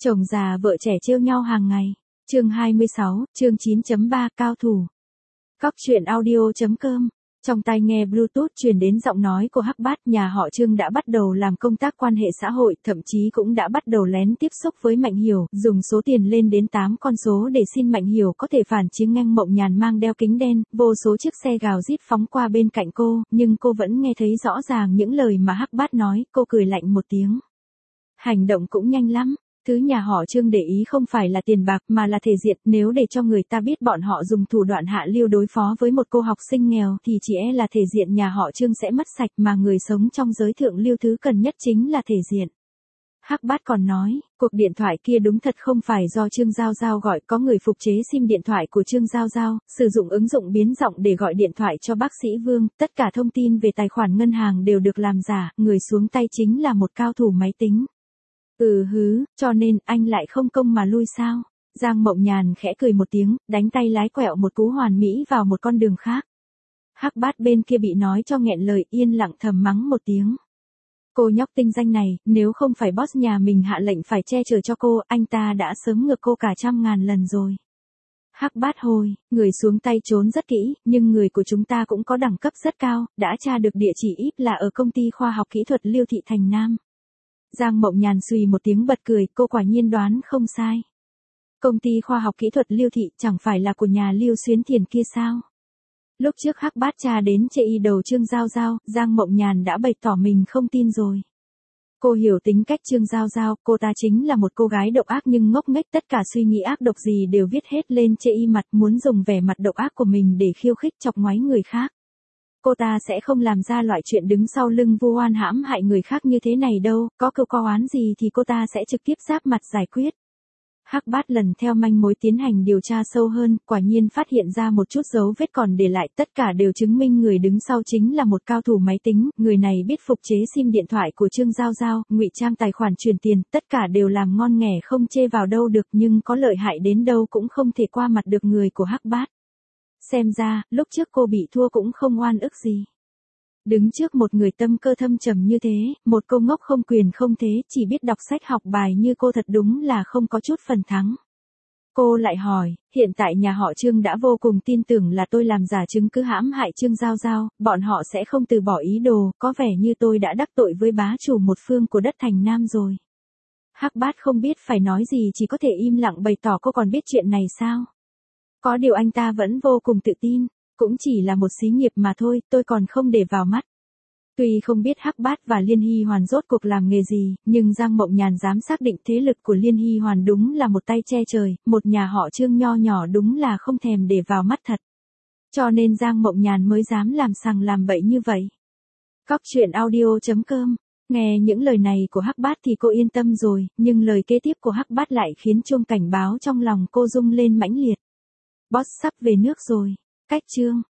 Chồng già vợ trẻ trêu nhau hàng ngày. Chương 26, chương 9.3 cao thủ. Cóc truyện audio.com. Trong tai nghe Bluetooth truyền đến giọng nói của Hắc Bát, nhà họ Trương đã bắt đầu làm công tác quan hệ xã hội, thậm chí cũng đã bắt đầu lén tiếp xúc với Mạnh Hiểu, dùng số tiền lên đến 8 con số để xin Mạnh Hiểu có thể phản chiếng ngang. Mộng Nhàn mang đeo kính đen, vô số chiếc xe gào rít phóng qua bên cạnh cô, nhưng cô vẫn nghe thấy rõ ràng những lời mà Hắc Bát nói, cô cười lạnh một tiếng. Hành động cũng nhanh lắm. Thứ nhà họ Trương để ý không phải là tiền bạc mà là thể diện, nếu để cho người ta biết bọn họ dùng thủ đoạn hạ lưu đối phó với một cô học sinh nghèo thì chỉ e là thể diện nhà họ Trương sẽ mất sạch, mà người sống trong giới thượng lưu thứ cần nhất chính là thể diện. Hắc Bát còn nói, cuộc điện thoại kia đúng thật không phải do Trương Giao Giao gọi, có người phục chế sim điện thoại của Trương Giao Giao, sử dụng ứng dụng biến giọng để gọi điện thoại cho bác sĩ Vương, tất cả thông tin về tài khoản ngân hàng đều được làm giả, người xuống tay chính là một cao thủ máy tính. Cho nên anh lại không công mà lui sao? Giang Mộng Nhàn khẽ cười một tiếng, đánh tay lái quẹo một cú hoàn mỹ vào một con đường khác. Hắc Bát bên kia bị nói cho nghẹn lời, yên lặng thầm mắng một tiếng. Cô nhóc tinh danh này, nếu không phải boss nhà mình hạ lệnh phải che chở cho cô, anh ta đã sớm ngược cô cả 100.000 lần rồi. Hắc Bát hồi, người xuống tay trốn rất kỹ, nhưng người của chúng ta cũng có đẳng cấp rất cao, đã tra được địa chỉ ít là ở công ty khoa học kỹ thuật Liêu Thị Thành Nam. Giang Mộng Nhàn xùy một tiếng bật cười, cô quả nhiên đoán không sai. Công ty khoa học kỹ thuật Liêu Thị chẳng phải là của nhà Liêu Xuyến Thiền kia sao? Lúc trước Hắc Bát tra đến chê y đầu Trương Giao Giao, Giang Mộng Nhàn đã bày tỏ mình không tin rồi. Cô hiểu tính cách Trương Giao Giao, cô ta chính là một cô gái độc ác nhưng ngốc nghếch, tất cả suy nghĩ ác độc gì đều viết hết lên chê y mặt, muốn dùng vẻ mặt độc ác của mình để khiêu khích chọc ngoáy người khác. Cô ta sẽ không làm ra loại chuyện đứng sau lưng vu oan hãm hại người khác như thế này đâu, có câu có oán gì thì cô ta sẽ trực tiếp giáp mặt giải quyết. Hắc Bát lần theo manh mối tiến hành điều tra sâu hơn, quả nhiên phát hiện ra một chút dấu vết còn để lại, tất cả đều chứng minh người đứng sau chính là một cao thủ máy tính, người này biết phục chế sim điện thoại của Trương Giao Giao, ngụy trang tài khoản chuyển tiền, tất cả đều làm ngon nghẻ không chê vào đâu được, nhưng có lợi hại đến đâu cũng không thể qua mặt được người của Hắc Bát. Xem ra, lúc trước cô bị thua cũng không oan ức gì. Đứng trước một người tâm cơ thâm trầm như thế, một cô ngốc không quyền không thế, chỉ biết đọc sách học bài như cô thật đúng là không có chút phần thắng. Cô lại hỏi, hiện tại nhà họ Trương đã vô cùng tin tưởng là tôi làm giả chứng cứ hãm hại Trương Giao Giao, bọn họ sẽ không từ bỏ ý đồ, có vẻ như tôi đã đắc tội với bá chủ một phương của đất Thành Nam rồi. Hắc Bát không biết phải nói gì, chỉ có thể im lặng bày tỏ cô còn biết chuyện này sao. Có điều anh ta vẫn vô cùng tự tin, cũng chỉ là một xí nghiệp mà thôi, tôi còn không để vào mắt. Tuy không biết Hắc Bát và Liên Hy Hoàn rốt cuộc làm nghề gì, nhưng Giang Mộng Nhàn dám xác định thế lực của Liên Hy Hoàn đúng là một tay che trời, một nhà họ Trương nho nhỏ đúng là không thèm để vào mắt thật. Cho nên Giang Mộng Nhàn mới dám làm sằng làm bậy như vậy. Cóc truyện audio.com. Nghe những lời này của Hắc Bát thì cô yên tâm rồi, nhưng lời kế tiếp của Hắc Bát lại khiến chuông cảnh báo trong lòng cô rung lên mãnh liệt. Boss sắp về nước rồi. Cách Trương